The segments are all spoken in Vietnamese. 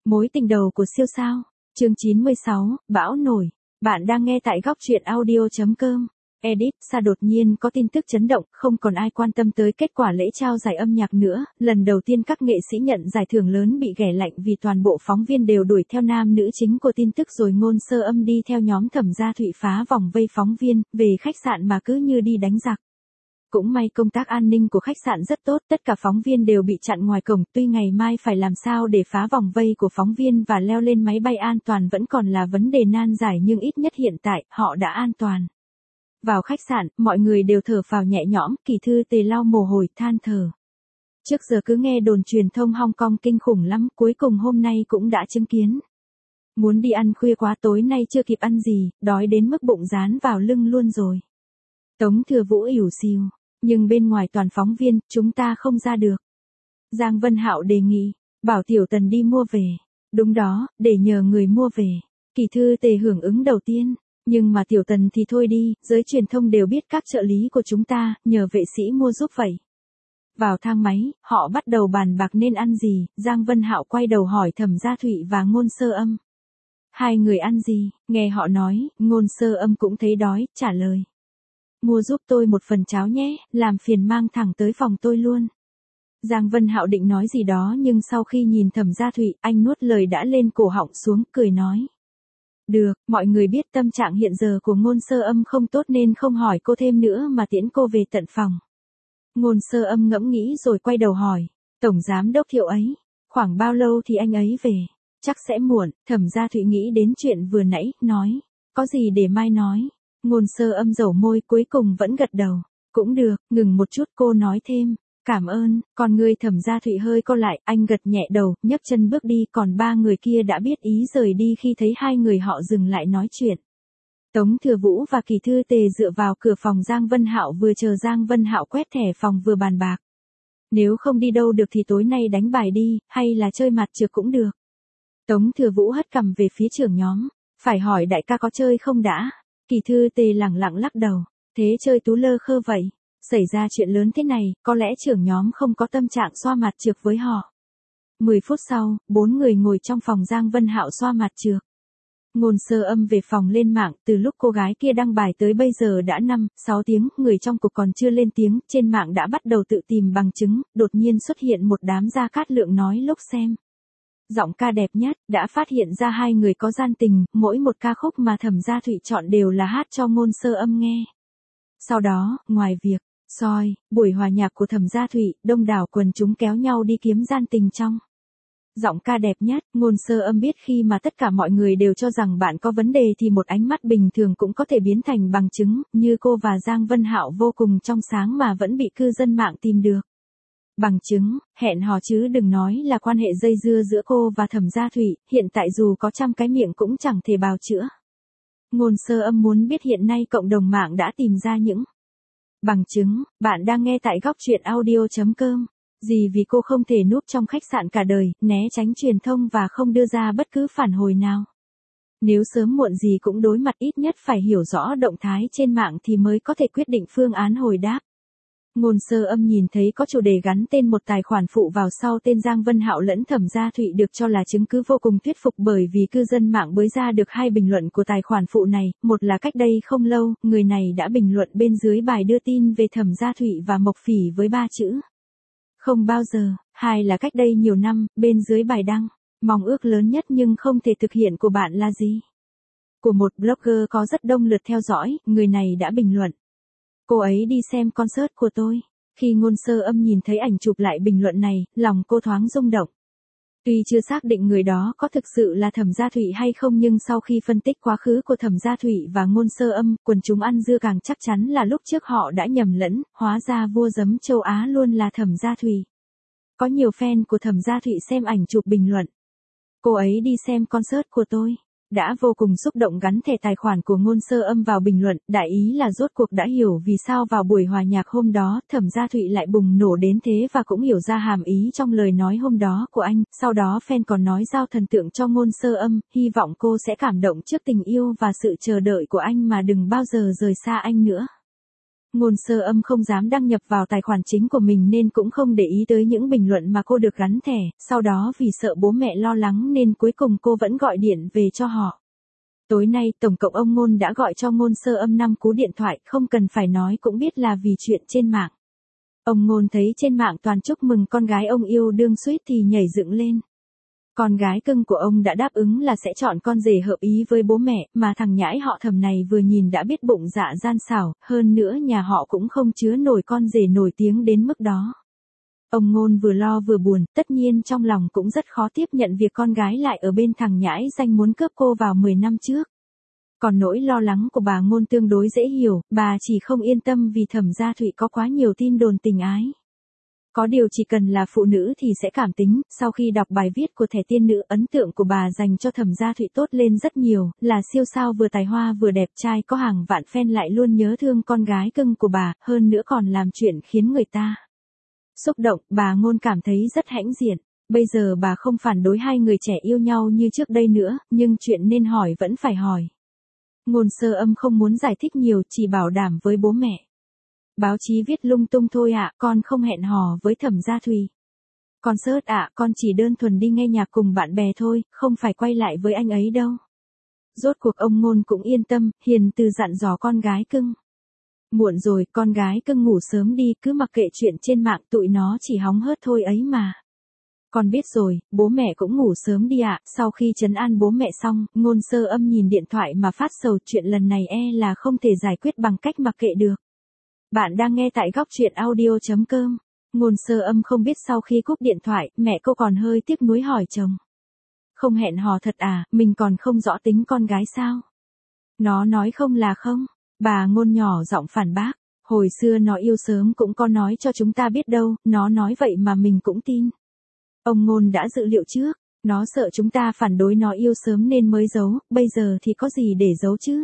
Mối tình đầu của siêu sao. Chương 96, bão nổi. Bạn đang nghe tại góc truyện audio.com. Edit, Sa đột nhiên có tin tức chấn động, không còn ai quan tâm tới kết quả lễ trao giải âm nhạc nữa. Lần đầu tiên các nghệ sĩ nhận giải thưởng lớn bị ghẻ lạnh vì toàn bộ phóng viên đều đuổi theo nam nữ chính của tin tức, rồi Ngôn Sơ Âm đi theo nhóm Thẩm Gia Thụy phá vòng vây phóng viên, về khách sạn mà cứ như đi đánh giặc. Cũng may công tác an ninh của khách sạn rất tốt, tất cả phóng viên đều bị chặn ngoài cổng, tuy ngày mai phải làm sao để phá vòng vây của phóng viên và leo lên máy bay an toàn vẫn còn là vấn đề nan giải, nhưng ít nhất hiện tại, họ đã an toàn. Vào khách sạn, mọi người đều thở phào nhẹ nhõm, Kỳ Thư Tề lau mồ hôi, than thở. Trước giờ cứ nghe đồn truyền thông Hong Kong kinh khủng lắm, cuối cùng hôm nay cũng đã chứng kiến. Muốn đi ăn khuya quá, tối nay chưa kịp ăn gì, đói đến mức bụng dán vào lưng luôn rồi. Tống Thừa Vũ ỉu xìu. Nhưng bên ngoài toàn phóng viên, chúng ta không ra được. Giang Vân Hạo đề nghị, bảo Tiểu Tần đi mua về. Đúng đó, để nhờ người mua về. Kỳ Thư Tề hưởng ứng đầu tiên. Nhưng mà Tiểu Tần thì thôi đi, giới truyền thông đều biết các trợ lý của chúng ta, nhờ vệ sĩ mua giúp vậy. Vào thang máy, họ bắt đầu bàn bạc nên ăn gì, Giang Vân Hạo quay đầu hỏi Thẩm Gia Thụy và Ngôn Sơ Âm. Hai người ăn gì, nghe họ nói, Ngôn Sơ Âm cũng thấy đói, trả lời. Mua giúp tôi một phần cháo nhé, làm phiền mang thẳng tới phòng tôi luôn. Giang Vân Hạo định nói gì đó nhưng sau khi nhìn Thẩm Gia Thụy, anh nuốt lời đã lên cổ họng xuống, cười nói. Được, mọi người biết tâm trạng hiện giờ của Ngôn Sơ Âm không tốt nên không hỏi cô thêm nữa mà tiễn cô về tận phòng. Ngôn Sơ Âm ngẫm nghĩ rồi quay đầu hỏi, Tổng Giám Đốc Thiệu ấy, khoảng bao lâu thì anh ấy về? Chắc sẽ muộn. Thẩm Gia Thụy nghĩ đến chuyện vừa nãy, nói, có gì để mai nói. Ngôn Sơ Âm dẩu môi, cuối cùng vẫn gật đầu. Cũng được, ngừng một chút cô nói thêm. Cảm ơn. Còn người Thẩm Gia Thụy hơi co lại, anh gật nhẹ đầu, nhấc chân bước đi, còn ba người kia đã biết ý rời đi khi thấy hai người họ dừng lại nói chuyện. Tống Thừa Vũ và Kỳ Thư Tề dựa vào cửa phòng Giang Vân Hạo, vừa chờ Giang Vân Hạo quét thẻ phòng vừa bàn bạc. Nếu không đi đâu được thì tối nay đánh bài đi, hay là chơi mặt trược cũng được. Tống Thừa Vũ hất cằm về phía trưởng nhóm. Phải hỏi đại ca có chơi không đã. Kỳ Thư Tề lẳng lặng lắc đầu. Thế chơi tú lơ khơ vậy. Xảy ra chuyện lớn thế này, có lẽ trưởng nhóm không có tâm trạng xoa mặt trược với họ. 10 phút sau, 4 người ngồi trong phòng Giang Vân Hạo xoa mặt trược. Ngôn Sơ Âm về phòng lên mạng, từ lúc cô gái kia đăng bài tới bây giờ đã 5-6 tiếng, người trong cuộc còn chưa lên tiếng, trên mạng đã bắt đầu tự tìm bằng chứng, đột nhiên xuất hiện một đám Gia Cát Lượng nói lúc xem. Giọng ca đẹp nhất, đã phát hiện ra hai người có gian tình, mỗi một ca khúc mà Thẩm Gia Thụy chọn đều là hát cho Ngôn Sơ Âm nghe. Sau đó, ngoài việc soi buổi hòa nhạc của Thẩm Gia Thụy, đông đảo quần chúng kéo nhau đi kiếm gian tình trong giọng ca đẹp nhất. Ngôn Sơ Âm biết khi mà tất cả mọi người đều cho rằng bạn có vấn đề thì một ánh mắt bình thường cũng có thể biến thành bằng chứng, như cô và Giang Vân Hạo vô cùng trong sáng mà vẫn bị cư dân mạng tìm được. Bằng chứng, hẹn hò chứ đừng nói là quan hệ dây dưa giữa cô và Thẩm Gia Thụy, hiện tại dù có 100 cái miệng cũng chẳng thể bào chữa. Ngôn Sơ Âm muốn biết hiện nay cộng đồng mạng đã tìm ra những bằng chứng. Bạn đang nghe tại góc truyện audio.com. Gì vì cô không thể núp trong khách sạn cả đời, né tránh truyền thông và không đưa ra bất cứ phản hồi nào. Nếu sớm muộn gì cũng đối mặt, ít nhất phải hiểu rõ động thái trên mạng thì mới có thể quyết định phương án hồi đáp. Ngôn Sơ Âm nhìn thấy có chủ đề gắn tên một tài khoản phụ vào sau tên Giang Vân Hạo lẫn Thẩm Gia Thụy được cho là chứng cứ vô cùng thuyết phục, bởi vì cư dân mạng bới ra được hai bình luận của tài khoản phụ này, một là cách đây không lâu, người này đã bình luận bên dưới bài đưa tin về Thẩm Gia Thụy và Mộc Phỉ với 3 chữ. Không bao giờ. Hai là cách đây nhiều năm, bên dưới bài đăng, mong ước lớn nhất nhưng không thể thực hiện của bạn là gì? Của một blogger có rất đông lượt theo dõi, người này đã bình luận. Cô ấy đi xem concert của tôi. Khi Ngôn Sơ Âm nhìn thấy ảnh chụp lại bình luận này, lòng cô thoáng rung động. Tuy chưa xác định người đó có thực sự là Thẩm Gia Thụy hay không, nhưng sau khi phân tích quá khứ của Thẩm Gia Thụy và Ngôn Sơ Âm, quần chúng ăn dưa càng chắc chắn là lúc trước họ đã nhầm lẫn, hóa ra vua giấm châu Á luôn là Thẩm Gia Thụy. Có nhiều fan của Thẩm Gia Thụy xem ảnh chụp bình luận. Cô ấy đi xem concert của tôi. Đã vô cùng xúc động gắn thẻ tài khoản của Ngôn Sơ Âm vào bình luận, đại ý là rốt cuộc đã hiểu vì sao vào buổi hòa nhạc hôm đó, Thẩm Gia Thụy lại bùng nổ đến thế và cũng hiểu ra hàm ý trong lời nói hôm đó của anh. Sau đó fan còn nói giao thần tượng cho Ngôn Sơ Âm, hy vọng cô sẽ cảm động trước tình yêu và sự chờ đợi của anh mà đừng bao giờ rời xa anh nữa. Ngôn Sơ Âm không dám đăng nhập vào tài khoản chính của mình nên cũng không để ý tới những bình luận mà cô được gắn thẻ, sau đó vì sợ bố mẹ lo lắng nên cuối cùng cô vẫn gọi điện về cho họ. Tối nay tổng cộng ông Ngôn đã gọi cho Ngôn Sơ Âm 5 cú điện thoại, không cần phải nói cũng biết là vì chuyện trên mạng. Ông Ngôn thấy trên mạng toàn chúc mừng con gái ông yêu đương suýt thì nhảy dựng lên. Con gái cưng của ông đã đáp ứng là sẽ chọn con rể hợp ý với bố mẹ, mà thằng nhãi họ Thẩm này vừa nhìn đã biết bụng dạ gian xảo, hơn nữa nhà họ cũng không chứa nổi con rể nổi tiếng đến mức đó. Ông Ngôn vừa lo vừa buồn, tất nhiên trong lòng cũng rất khó tiếp nhận việc con gái lại ở bên thằng nhãi danh muốn cướp cô vào 10 năm trước. Còn nỗi lo lắng của bà Ngôn tương đối dễ hiểu, bà chỉ không yên tâm vì Thẩm Gia Thụy có quá nhiều tin đồn tình ái. Có điều chỉ cần là phụ nữ thì sẽ cảm tính, sau khi đọc bài viết của thẻ tiên nữ, ấn tượng của bà dành cho Thẩm Gia Thụy tốt lên rất nhiều, là siêu sao vừa tài hoa vừa đẹp trai, có hàng vạn fan lại luôn nhớ thương con gái cưng của bà, hơn nữa còn làm chuyện khiến người ta xúc động. Bà Ngôn cảm thấy rất hãnh diện. Bây giờ bà không phản đối hai người trẻ yêu nhau như trước đây nữa, nhưng chuyện nên hỏi vẫn phải hỏi. Ngôn Sơ Âm không muốn giải thích nhiều, chỉ bảo đảm với bố mẹ. Báo chí viết lung tung thôi ạ, con không hẹn hò với Thẩm Gia Thùy. Concert ạ, con chỉ đơn thuần đi nghe nhạc cùng bạn bè thôi, không phải quay lại với anh ấy đâu. Rốt cuộc ông Ngôn cũng yên tâm, hiền từ dặn dò con gái cưng. Muộn rồi, con gái cưng ngủ sớm đi, cứ mặc kệ chuyện trên mạng, tụi nó chỉ hóng hớt thôi ấy mà. Con biết rồi, bố mẹ cũng ngủ sớm đi ạ. Sau khi trấn an bố mẹ xong, Ngôn Sơ Âm nhìn điện thoại mà phát sầu, chuyện lần này là không thể giải quyết bằng cách mặc kệ được. Bạn đang nghe tại góc truyện audio.com. Ngôn Sơ Âm không biết sau khi cúp điện thoại, mẹ cô còn hơi tiếc nuối hỏi chồng. Không hẹn hò thật à, mình còn không rõ tính con gái sao? Nó nói không là không. Bà Ngôn nhỏ giọng phản bác. Hồi xưa nó yêu sớm cũng có nói cho chúng ta biết đâu, nó nói vậy mà mình cũng tin. Ông Ngôn đã dự liệu trước, nó sợ chúng ta phản đối nó yêu sớm nên mới giấu, bây giờ thì có gì để giấu chứ?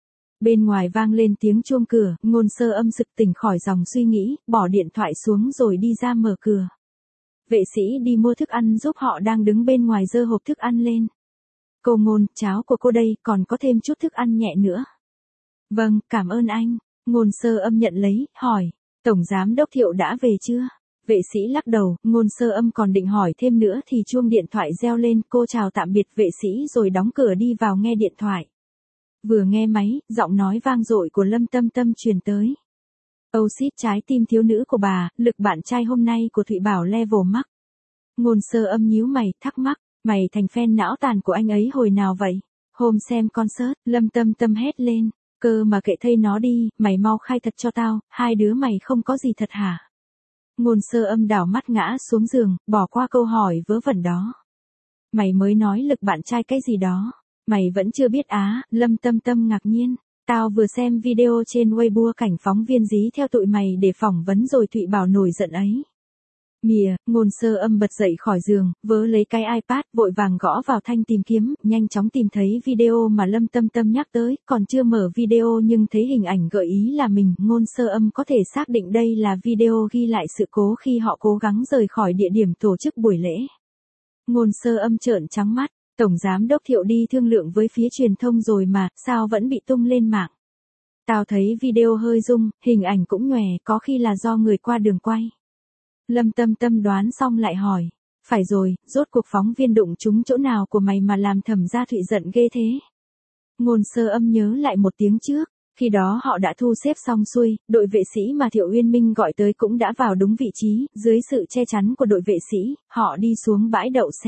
Bên ngoài vang lên tiếng chuông cửa, Ngôn Sơ Âm sực tỉnh khỏi dòng suy nghĩ, bỏ điện thoại xuống rồi đi ra mở cửa. Vệ sĩ đi mua thức ăn giúp họ đang đứng bên ngoài giơ hộp thức ăn lên. Cô Ngôn, cháo của cô đây, còn có thêm chút thức ăn nhẹ nữa. Vâng, cảm ơn anh. Ngôn Sơ Âm nhận lấy, hỏi, Tổng Giám Đốc Thiệu đã về chưa? Vệ sĩ lắc đầu, Ngôn Sơ Âm còn định hỏi thêm nữa thì chuông điện thoại reo lên, cô chào tạm biệt vệ sĩ rồi đóng cửa đi vào nghe điện thoại. Vừa nghe máy, giọng nói vang dội của Lâm Tâm Tâm truyền tới. Oh shit, trái tim thiếu nữ của bà, lực bạn trai hôm nay của Thụy Bảo level max. Ngôn Sơ Âm nhíu mày, thắc mắc, mày thành fan não tàn của anh ấy hồi nào vậy? Hôm xem concert, Lâm Tâm Tâm hét lên, cơ mà kệ thây nó đi, mày mau khai thật cho tao, hai đứa mày không có gì thật hả? Ngôn Sơ Âm đảo mắt ngã xuống giường, bỏ qua câu hỏi vớ vẩn đó. Mày mới nói lực bạn trai cái gì đó? Mày vẫn chưa biết á? Lâm Tâm Tâm ngạc nhiên. Tao vừa xem video trên Weibo cảnh phóng viên dí theo tụi mày để phỏng vấn rồi Thụy Bảo nổi giận ấy. Mìa, Ngôn Sơ Âm bật dậy khỏi giường, vớ lấy cái iPad, vội vàng gõ vào thanh tìm kiếm, nhanh chóng tìm thấy video mà Lâm Tâm Tâm nhắc tới, còn chưa mở video nhưng thấy hình ảnh gợi ý là mình. Ngôn Sơ Âm có thể xác định đây là video ghi lại sự cố khi họ cố gắng rời khỏi địa điểm tổ chức buổi lễ. Ngôn Sơ Âm trợn trắng mắt, Tổng Giám Đốc Thiệu đi thương lượng với phía truyền thông rồi mà, sao vẫn bị tung lên mạng? Tao thấy video hơi rung, hình ảnh cũng nhòe, có khi là do người qua đường quay. Lâm Tâm Tâm đoán xong lại hỏi, phải rồi, rốt cuộc phóng viên đụng trúng chỗ nào của mày mà làm Thẩm Gia Thụy giận ghê thế? Ngôn Sơ Âm nhớ lại một tiếng trước, khi đó họ đã thu xếp xong xuôi, đội vệ sĩ mà Thiệu Uyên Minh gọi tới cũng đã vào đúng vị trí, dưới sự che chắn của đội vệ sĩ, họ đi xuống bãi đậu xe.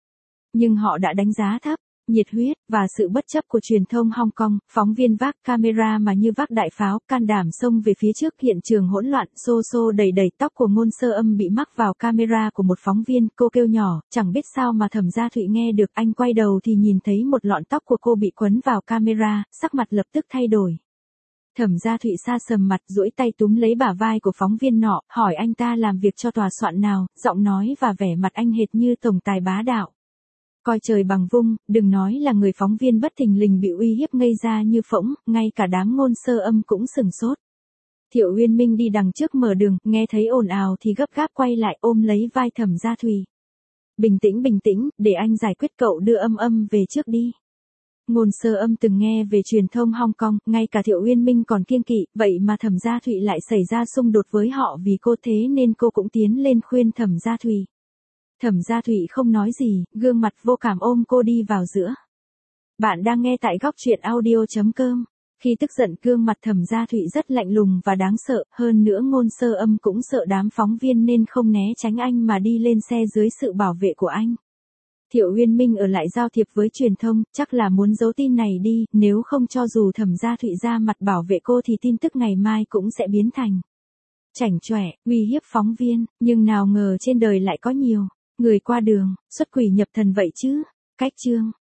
Nhưng họ đã đánh giá thấp nhiệt huyết và sự bất chấp của truyền thông Hong Kong, phóng viên vác camera mà như vác đại pháo, can đảm xông về phía trước, hiện trường hỗn loạn, xô xô đẩy đẩy, tóc của Ngôn Sơ Âm bị mắc vào camera của một phóng viên, cô kêu nhỏ, chẳng biết sao mà Thẩm Gia Thụy nghe được, anh quay đầu thì nhìn thấy một lọn tóc của cô bị quấn vào camera, sắc mặt lập tức thay đổi. Thẩm Gia Thụy sa sầm mặt, duỗi tay túm lấy bả vai của phóng viên nọ, hỏi anh ta làm việc cho tòa soạn nào, giọng nói và vẻ mặt anh hệt như tổng tài bá đạo. Coi trời bằng vung, đừng nói là người phóng viên bất thình lình bị uy hiếp ngây ra như phỗng, ngay cả đám Ngôn Sơ Âm cũng sừng sốt. Thiệu Uyên Minh đi đằng trước mở đường, nghe thấy ồn ào thì gấp gáp quay lại ôm lấy vai Thẩm Gia Thụy. Bình tĩnh, để anh giải quyết, cậu đưa Âm Âm về trước đi. Ngôn Sơ Âm từng nghe về truyền thông Hong Kong, ngay cả Thiệu Uyên Minh còn kiêng kỵ, vậy mà Thẩm Gia Thụy lại xảy ra xung đột với họ vì cô, thế nên cô cũng tiến lên khuyên Thẩm Gia Thụy. Thẩm Gia Thụy không nói gì, gương mặt vô cảm ôm cô đi vào giữa. Bạn đang nghe tại góc truyện audio.com. Khi tức giận, gương mặt Thẩm Gia Thụy rất lạnh lùng và đáng sợ, hơn nữa Ngôn Sơ Âm cũng sợ đám phóng viên nên không né tránh anh mà đi lên xe dưới sự bảo vệ của anh. Thiệu Uyên Minh ở lại giao thiệp với truyền thông, chắc là muốn giấu tin này đi, nếu không cho dù Thẩm Gia Thụy ra mặt bảo vệ cô thì tin tức ngày mai cũng sẽ biến thành chảnh chọe, uy hiếp phóng viên, nhưng nào ngờ trên đời lại có nhiều người qua đường, xuất quỷ nhập thần vậy chứ. Cách chương